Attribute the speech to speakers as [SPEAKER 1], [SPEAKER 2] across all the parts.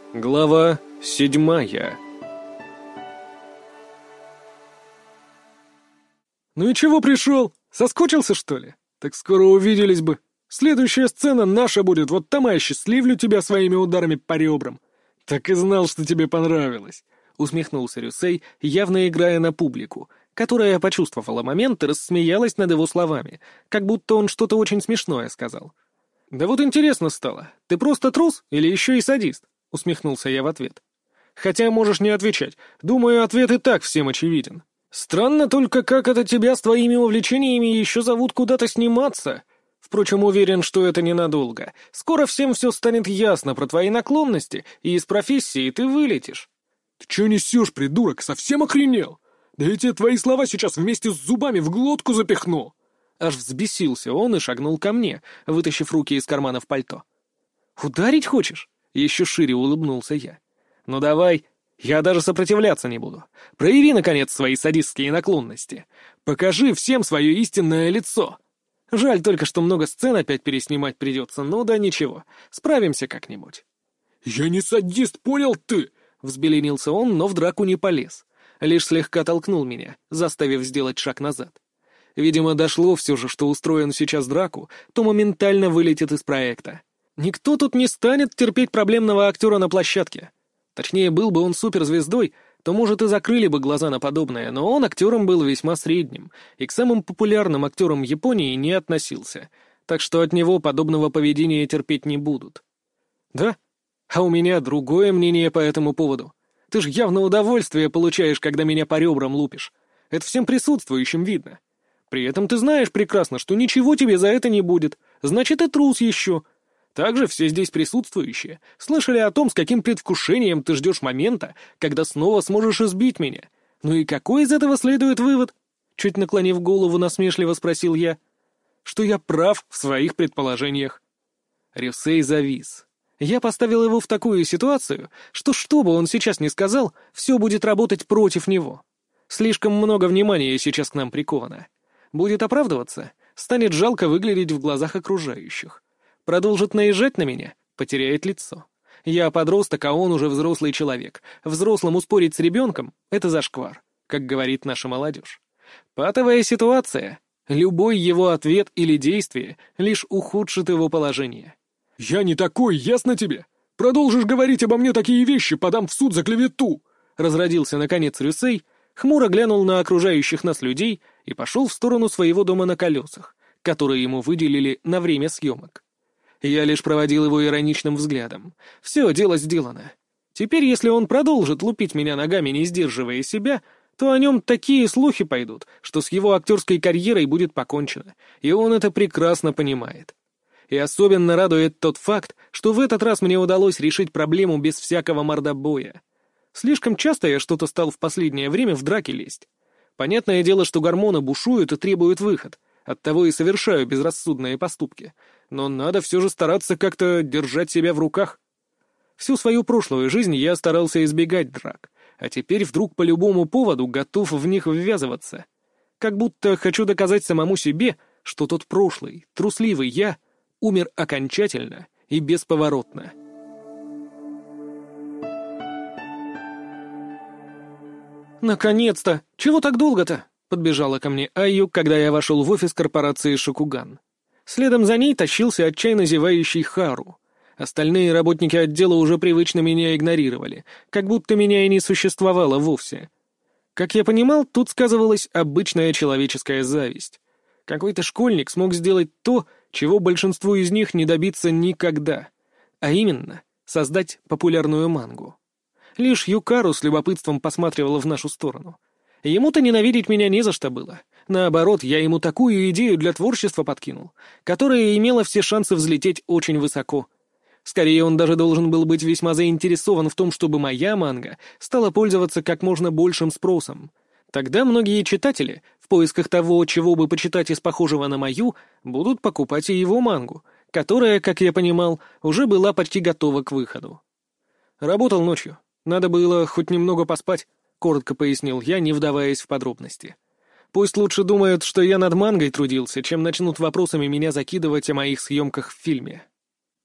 [SPEAKER 1] Глава 7. «Ну и чего пришел? Соскучился, что ли? Так скоро увиделись бы. Следующая сцена наша будет, вот там я счастливлю тебя своими ударами по ребрам. Так и знал, что тебе понравилось», — усмехнулся Рюсей, явно играя на публику, которая почувствовала момент и рассмеялась над его словами, как будто он что-то очень смешное сказал. «Да вот интересно стало, ты просто трус или еще и садист?» — усмехнулся я в ответ. «Хотя можешь не отвечать. Думаю, ответ и так всем очевиден. Странно только, как это тебя с твоими увлечениями еще зовут куда-то сниматься. Впрочем, уверен, что это ненадолго. Скоро всем все станет ясно про твои наклонности, и из профессии ты вылетишь». «Ты че несешь, придурок? Совсем охренел? Да я тебе твои слова сейчас вместе с зубами в глотку запихну!» Аж взбесился он и шагнул ко мне, вытащив руки из карманов пальто. «Ударить хочешь?» — еще шире улыбнулся я. «Ну давай, я даже сопротивляться не буду. Прояви, наконец, свои садистские наклонности. Покажи всем свое истинное лицо. Жаль только, что много сцен опять переснимать придется, но да ничего, справимся как-нибудь». «Я не садист, понял ты?» — взбеленился он, но в драку не полез. Лишь слегка толкнул меня, заставив сделать шаг назад. Видимо, дошло все же, что устроен сейчас драку, то моментально вылетит из проекта. Никто тут не станет терпеть проблемного актера на площадке. Точнее, был бы он суперзвездой, то, может, и закрыли бы глаза на подобное, но он актером был весьма средним, и к самым популярным актерам Японии не относился, так что от него подобного поведения терпеть не будут. «Да? А у меня другое мнение по этому поводу. Ты же явно удовольствие получаешь, когда меня по ребрам лупишь. Это всем присутствующим видно. При этом ты знаешь прекрасно, что ничего тебе за это не будет, значит, и трус еще». Также все здесь присутствующие слышали о том, с каким предвкушением ты ждешь момента, когда снова сможешь избить меня. Ну и какой из этого следует вывод? Чуть наклонив голову, насмешливо спросил я. Что я прав в своих предположениях. Рюсей завис. Я поставил его в такую ситуацию, что бы он сейчас ни сказал, все будет работать против него. Слишком много внимания сейчас к нам приковано. Будет оправдываться, станет жалко выглядеть в глазах окружающих. Продолжит наезжать на меня, потеряет лицо. Я подросток, а он уже взрослый человек. Взрослому спорить с ребенком — это зашквар, как говорит наша молодежь. Патовая ситуация. Любой его ответ или действие лишь ухудшит его положение. «Я не такой, ясно тебе? Продолжишь говорить обо мне такие вещи, подам в суд за клевету!» Разродился, наконец, Рюсей, хмуро глянул на окружающих нас людей и пошел в сторону своего дома на колесах, который ему выделили на время съемок. Я лишь проводил его ироничным взглядом. Все, дело сделано. Теперь, если он продолжит лупить меня ногами, не сдерживая себя, то о нем такие слухи пойдут, что с его актерской карьерой будет покончено, и он это прекрасно понимает. И особенно радует тот факт, что в этот раз мне удалось решить проблему без всякого мордобоя. Слишком часто я что-то стал в последнее время в драке лезть. Понятное дело, что гормоны бушуют и требуют выход, оттого и совершаю безрассудные поступки. Но надо все же стараться как-то держать себя в руках. Всю свою прошлую жизнь я старался избегать драк, а теперь вдруг по любому поводу готов в них ввязываться. Как будто хочу доказать самому себе, что тот прошлый, трусливый я умер окончательно и бесповоротно. «Наконец-то! Чего так долго-то?» — подбежала ко мне Айю, когда я вошел в офис корпорации «Шокуган». Следом за ней тащился отчаянно зевающий Хару. Остальные работники отдела уже привычно меня игнорировали, как будто меня и не существовало вовсе. Как я понимал, тут сказывалась обычная человеческая зависть. Какой-то школьник смог сделать то, чего большинству из них не добиться никогда, а именно создать популярную мангу. Лишь Юкару с любопытством посматривала в нашу сторону. Ему-то ненавидеть меня не за что было. Наоборот, я ему такую идею для творчества подкинул, которая имела все шансы взлететь очень высоко. Скорее, он даже должен был быть весьма заинтересован в том, чтобы моя манга стала пользоваться как можно большим спросом. Тогда многие читатели, в поисках того, чего бы почитать из похожего на мою, будут покупать и его мангу, которая, как я понимал, уже была почти готова к выходу. Работал ночью. Надо было хоть немного поспать, коротко пояснил я, не вдаваясь в подробности. Пусть лучше думают, что я над мангой трудился, чем начнут вопросами меня закидывать о моих съемках в фильме.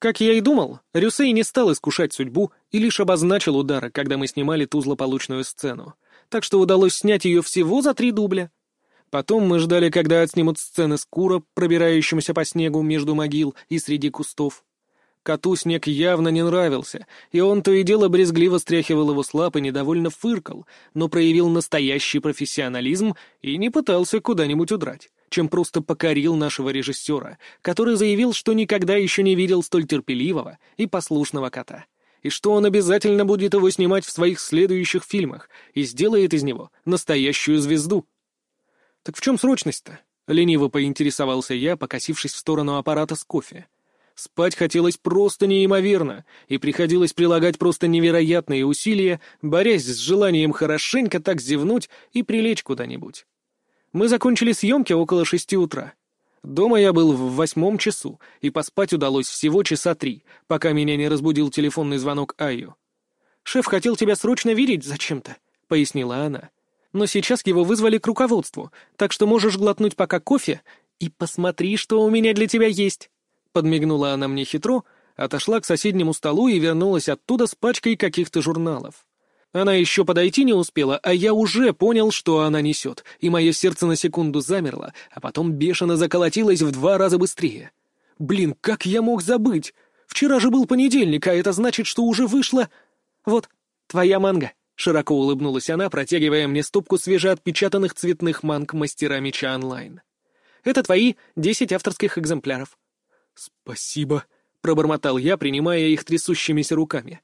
[SPEAKER 1] Как я и думал, Рюсей не стал искушать судьбу и лишь обозначил удары, когда мы снимали ту злополучную сцену, так что удалось снять ее всего за 3 дубля. Потом мы ждали, когда отснимут сцены с Куро, пробирающимся по снегу между могил и среди кустов. Коту снег явно не нравился, и он то и дело брезгливо стряхивал его с лап и недовольно фыркал, но проявил настоящий профессионализм и не пытался куда-нибудь удрать, чем просто покорил нашего режиссера, который заявил, что никогда еще не видел столь терпеливого и послушного кота, и что он обязательно будет его снимать в своих следующих фильмах и сделает из него настоящую звезду. «Так в чем срочность-то?» — лениво поинтересовался я, покосившись в сторону аппарата с кофе. Спать хотелось просто неимоверно, и приходилось прилагать просто невероятные усилия, борясь с желанием хорошенько так зевнуть и прилечь куда-нибудь. Мы закончили съемки около 6 утра. Дома я был в 8 часу, и поспать удалось всего часа 3, пока меня не разбудил телефонный звонок Айо. «Шеф хотел тебя срочно видеть зачем-то», — пояснила она. «Но сейчас его вызвали к руководству, так что можешь глотнуть пока кофе и посмотри, что у меня для тебя есть». Подмигнула она мне хитро, отошла к соседнему столу и вернулась оттуда с пачкой каких-то журналов. Она еще подойти не успела, а я уже понял, что она несет, и мое сердце на секунду замерло, а потом бешено заколотилось в 2 раза быстрее. Блин, как я мог забыть? Вчера же был понедельник, а это значит, что уже вышло... Вот, твоя манга. Широко улыбнулась она, протягивая мне стопку свежеотпечатанных цветных манг «Мастера меча онлайн». Это твои 10 авторских экземпляров. «Спасибо», — пробормотал я, принимая их трясущимися руками.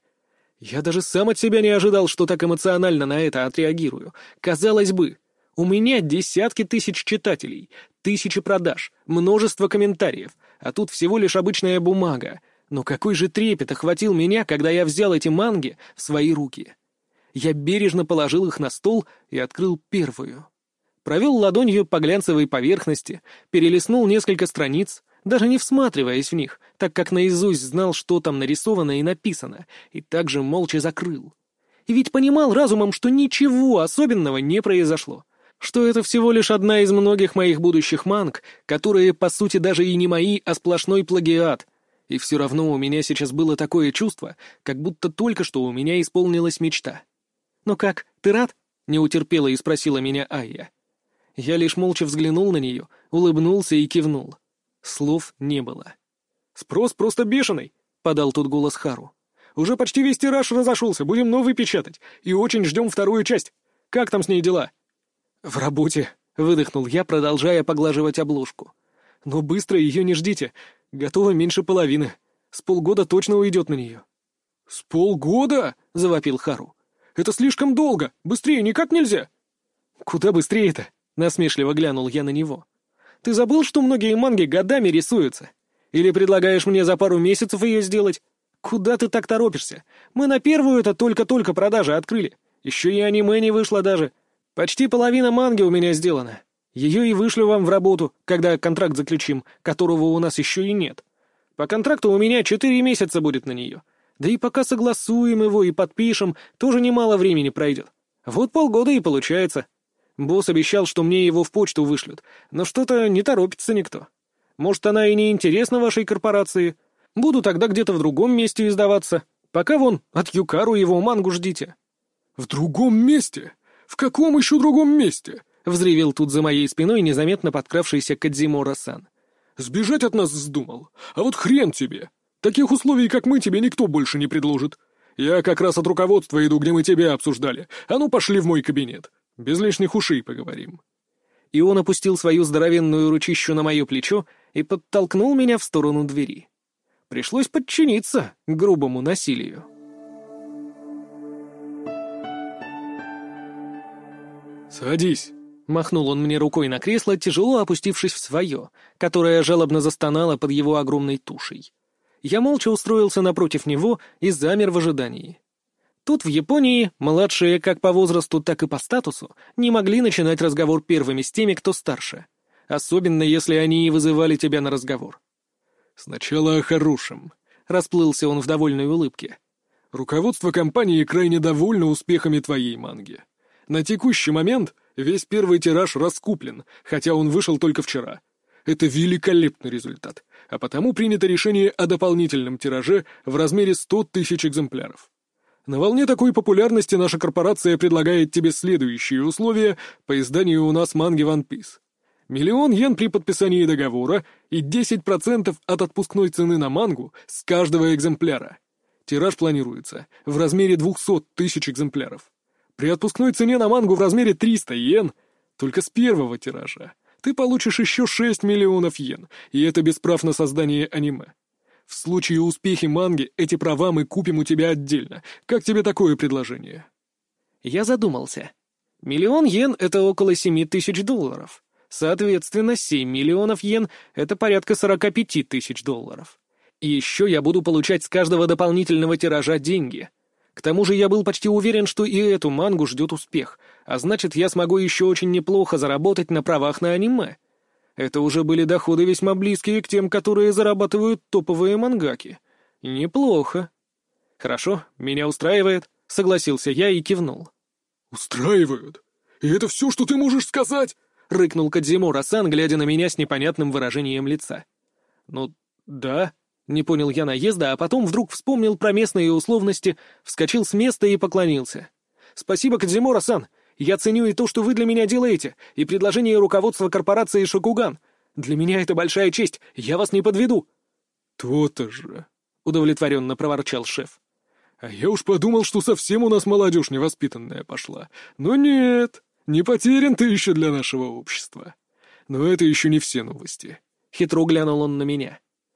[SPEAKER 1] Я даже сам от себя не ожидал, что так эмоционально на это отреагирую. Казалось бы, у меня десятки тысяч читателей, 1000 продаж, множество комментариев, а тут всего лишь обычная бумага. Но какой же трепет охватил меня, когда я взял эти манги в свои руки. Я бережно положил их на стол и открыл первую. Провел ладонью по глянцевой поверхности, перелистнул несколько страниц, даже не всматриваясь в них, так как наизусть знал, что там нарисовано и написано, и также молча закрыл. И ведь понимал разумом, что ничего особенного не произошло, что это всего лишь одна из многих моих будущих манг, которые, по сути, даже и не мои, а сплошной плагиат. И все равно у меня сейчас было такое чувство, как будто только что у меня исполнилась мечта. «Ну как, ты рад?» — не утерпела и спросила меня Айя. Я лишь молча взглянул на нее, улыбнулся и кивнул. Слов не было. «Спрос просто бешеный», — подал тут голос Хару. «Уже почти весь тираж разошелся, будем новый печатать, и очень ждем 2-ю часть. Как там с ней дела?» «В работе», — выдохнул я, продолжая поглаживать обложку. «Но быстро ее не ждите, готово меньше половины. С полгода точно уйдет на нее». «С полгода?» — завопил Хару. «Это слишком долго, быстрее никак нельзя». «Куда быстрее-то?» — насмешливо глянул я на него. «Ты забыл, что многие манги годами рисуются? Или предлагаешь мне за пару месяцев ее сделать? Куда ты так торопишься? Мы на 1-ю-то только-только продажи открыли. Еще и аниме не вышло даже. Почти половина манги у меня сделана. Ее и вышлю вам в работу, когда контракт заключим, которого у нас еще и нет. По контракту у меня 4 месяца будет на нее. Да и пока согласуем его и подпишем, тоже немало времени пройдет. Вот полгода и получается. Босс обещал, что мне его в почту вышлют, но что-то не торопится никто. Может, она и не интересна вашей корпорации. Буду тогда где-то в другом месте издаваться. Пока вон от Юкару его мангу ждите». «В другом месте? В каком еще другом месте?» — взревел тут за моей спиной незаметно подкравшийся Кадзимора-сан. «Сбежать от нас вздумал? А вот хрен тебе! Таких условий, как мы, тебе никто больше не предложит. Я как раз от руководства иду, где мы тебя обсуждали. А ну, пошли в мой кабинет. Без лишних ушей поговорим». И он опустил свою здоровенную ручищу на мое плечо и подтолкнул меня в сторону двери. Пришлось подчиниться грубому насилию. «Садись», — махнул он мне рукой на кресло, тяжело опустившись в свое, которое жалобно застонало под его огромной тушей. Я молча устроился напротив него и замер в ожидании. Тут в Японии младшие как по возрасту, так и по статусу не могли начинать разговор первыми с теми, кто старше, особенно если они и вызывали тебя на разговор. «Сначала о хорошем», — расплылся он в довольной улыбке. «Руководство компании крайне довольно успехами твоей манги. На текущий момент весь 1-й тираж раскуплен, хотя он вышел только вчера. Это великолепный результат. а потому принято решение о дополнительном тираже в размере 100 тысяч экземпляров. На волне такой популярности наша корпорация предлагает тебе следующие условия по изданию у нас манги One Piece. 1 000 000 йен при подписании договора и 10% от отпускной цены на мангу с каждого экземпляра. Тираж планируется в размере 200 тысяч экземпляров. При отпускной цене на мангу в размере 300 йен только с первого тиража ты получишь еще 6 миллионов йен, и это без прав на создание аниме. В случае успеха манги эти права мы купим у тебя отдельно. Как тебе такое предложение?»
[SPEAKER 2] Я задумался. 1 000 000 йен — это около $7 000. Соответственно, 7 миллионов йен — это порядка $45 000. И еще я буду получать с каждого дополнительного тиража деньги. К тому же я был почти уверен, что и эту мангу ждет успех, а значит, я смогу еще очень неплохо заработать на правах на аниме. Это уже были доходы весьма близкие к тем, которые зарабатывают топовые мангаки. Неплохо. «Хорошо, меня устраивает», — согласился я и кивнул.
[SPEAKER 1] «Устраивают? И это все, что ты можешь сказать?»
[SPEAKER 2] — рыкнул Кодзимура-сан, глядя на меня с непонятным выражением лица. «Ну, да», — не понял я наезда, а потом вдруг вспомнил про местные условности, вскочил с места и поклонился. «Спасибо, Кодзимура-сан. Я ценю и то, что вы для меня делаете, и предложение руководства корпорации «Шокуган». Для меня это большая честь, я вас не подведу».
[SPEAKER 1] «То-то же», — удовлетворенно проворчал шеф. «А я уж подумал, что совсем у нас молодежь невоспитанная пошла. Но нет, не потерян ты еще для нашего общества. Но это еще не все новости».
[SPEAKER 2] Хитро глянул он на меня.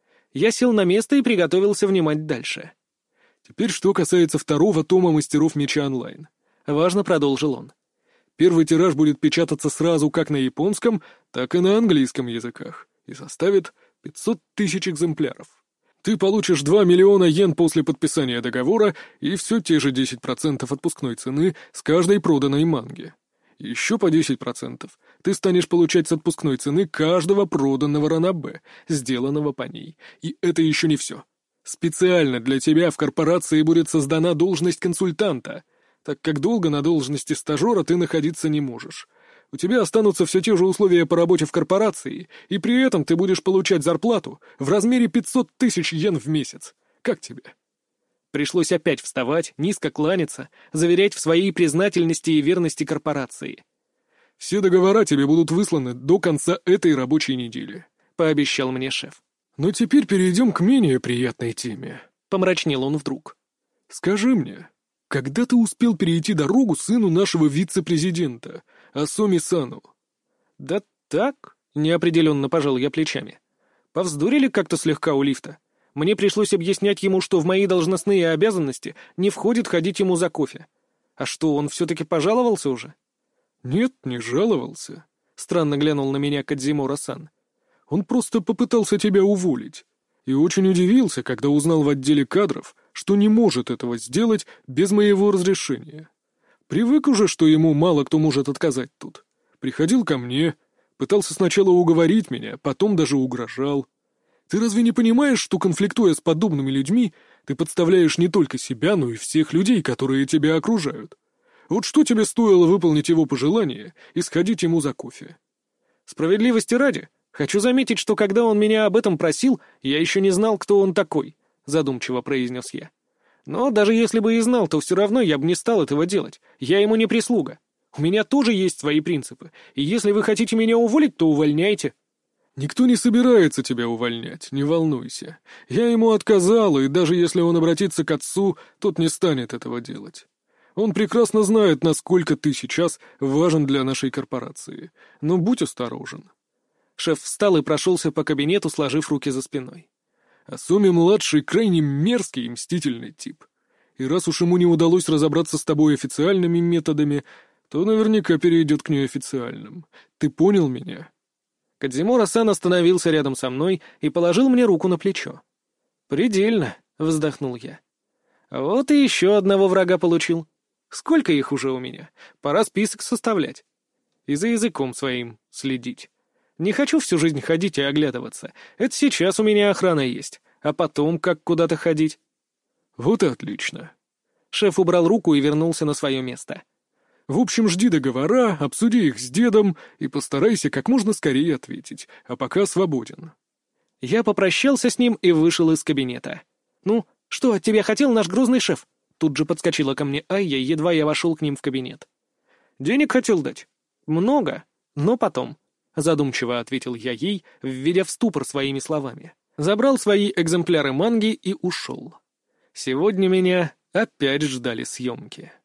[SPEAKER 2] Я сел на место и приготовился внимать дальше.
[SPEAKER 1] «Теперь что касается второго тома «Мастеров меча онлайн».
[SPEAKER 2] Важно продолжил он.
[SPEAKER 1] Первый тираж будет печататься сразу как на японском, так и на английском языках и составит 500 тысяч экземпляров. Ты получишь 2 миллиона йен после подписания договора и все те же 10% отпускной цены с каждой проданной манги. Еще по 10% ты станешь получать с отпускной цены каждого проданного ранобэ, сделанного по ней. И это еще не все. Специально для тебя в корпорации будет создана должность консультанта, так как долго на должности стажера ты находиться не можешь. У тебя останутся все те же условия по работе в корпорации, и при этом ты будешь получать зарплату в размере 500 тысяч йен в месяц. Как тебе?»
[SPEAKER 2] Пришлось опять вставать, низко кланяться, заверять в своей признательности и верности корпорации.
[SPEAKER 1] «Все договора тебе будут высланы до конца этой рабочей недели», — пообещал мне шеф. «Но теперь перейдем к менее приятной теме», — помрачнел он вдруг. «Скажи мне, когда ты успел перейти дорогу сыну нашего вице-президента, Асоми-сану?»
[SPEAKER 2] «Да так», — неопределенно пожал я плечами. «Повздорили как-то слегка у лифта. Мне пришлось объяснять ему, что в мои должностные обязанности не входит ходить ему за кофе. А что, он все-таки пожаловался уже?»
[SPEAKER 1] «Нет, не жаловался», —
[SPEAKER 2] странно глянул на меня Кодзимура-сан.
[SPEAKER 1] «Он просто попытался тебя уволить. И очень удивился, когда узнал в отделе кадров, что не может этого сделать без моего разрешения. Привык уже, что ему мало кто может отказать тут. Приходил ко мне, пытался сначала уговорить меня, потом даже угрожал. Ты разве не понимаешь, что, конфликтуя с подобными людьми, ты подставляешь не только себя, но и всех людей, которые тебя окружают? Вот что тебе стоило выполнить его пожелание и сходить ему за кофе?»
[SPEAKER 2] «Справедливости ради, хочу заметить, что когда он меня об этом просил, я еще не знал, кто он такой», — задумчиво произнес я. «Но даже если бы и знал, то все равно я бы не стал этого делать. Я ему не прислуга. У меня тоже есть свои принципы, и если вы хотите меня уволить, то увольняйте».
[SPEAKER 1] «Никто не собирается тебя увольнять, не волнуйся. Я ему отказал, и даже если он обратится к отцу, тот не станет этого делать. Он прекрасно знает, насколько ты сейчас важен для нашей корпорации. Но будь осторожен».
[SPEAKER 2] Шеф встал и прошелся по кабинету, сложив руки за спиной.
[SPEAKER 1] «Асоми-младший крайне мерзкий и мстительный тип. И раз уж ему не удалось разобраться с тобой официальными методами, то наверняка перейдет к неофициальным. Ты понял меня?»
[SPEAKER 2] Кодзимура-сан остановился рядом со мной и положил мне руку на плечо. «Предельно», — вздохнул я. «Вот и еще одного врага получил. Сколько их уже у меня? Пора список составлять. И за языком своим следить. Не хочу всю жизнь ходить и оглядываться. Это сейчас у меня охрана есть, а потом как куда-то ходить».
[SPEAKER 1] «Вот и отлично».
[SPEAKER 2] Шеф убрал руку и вернулся на свое место.
[SPEAKER 1] «В общем, жди договора, обсуди их с дедом и постарайся как можно скорее ответить, а пока свободен».
[SPEAKER 2] Я попрощался с ним и вышел из кабинета. «Ну, что от тебя хотел наш грозный шеф?» Тут же подскочила ко мне Айя, едва я вошел к ним в кабинет.
[SPEAKER 1] «Денег хотел дать?»
[SPEAKER 2] «Много, но потом», — задумчиво ответил я ей, введя в ступор своими словами. Забрал свои экземпляры манги и ушел. Сегодня меня опять ждали съемки.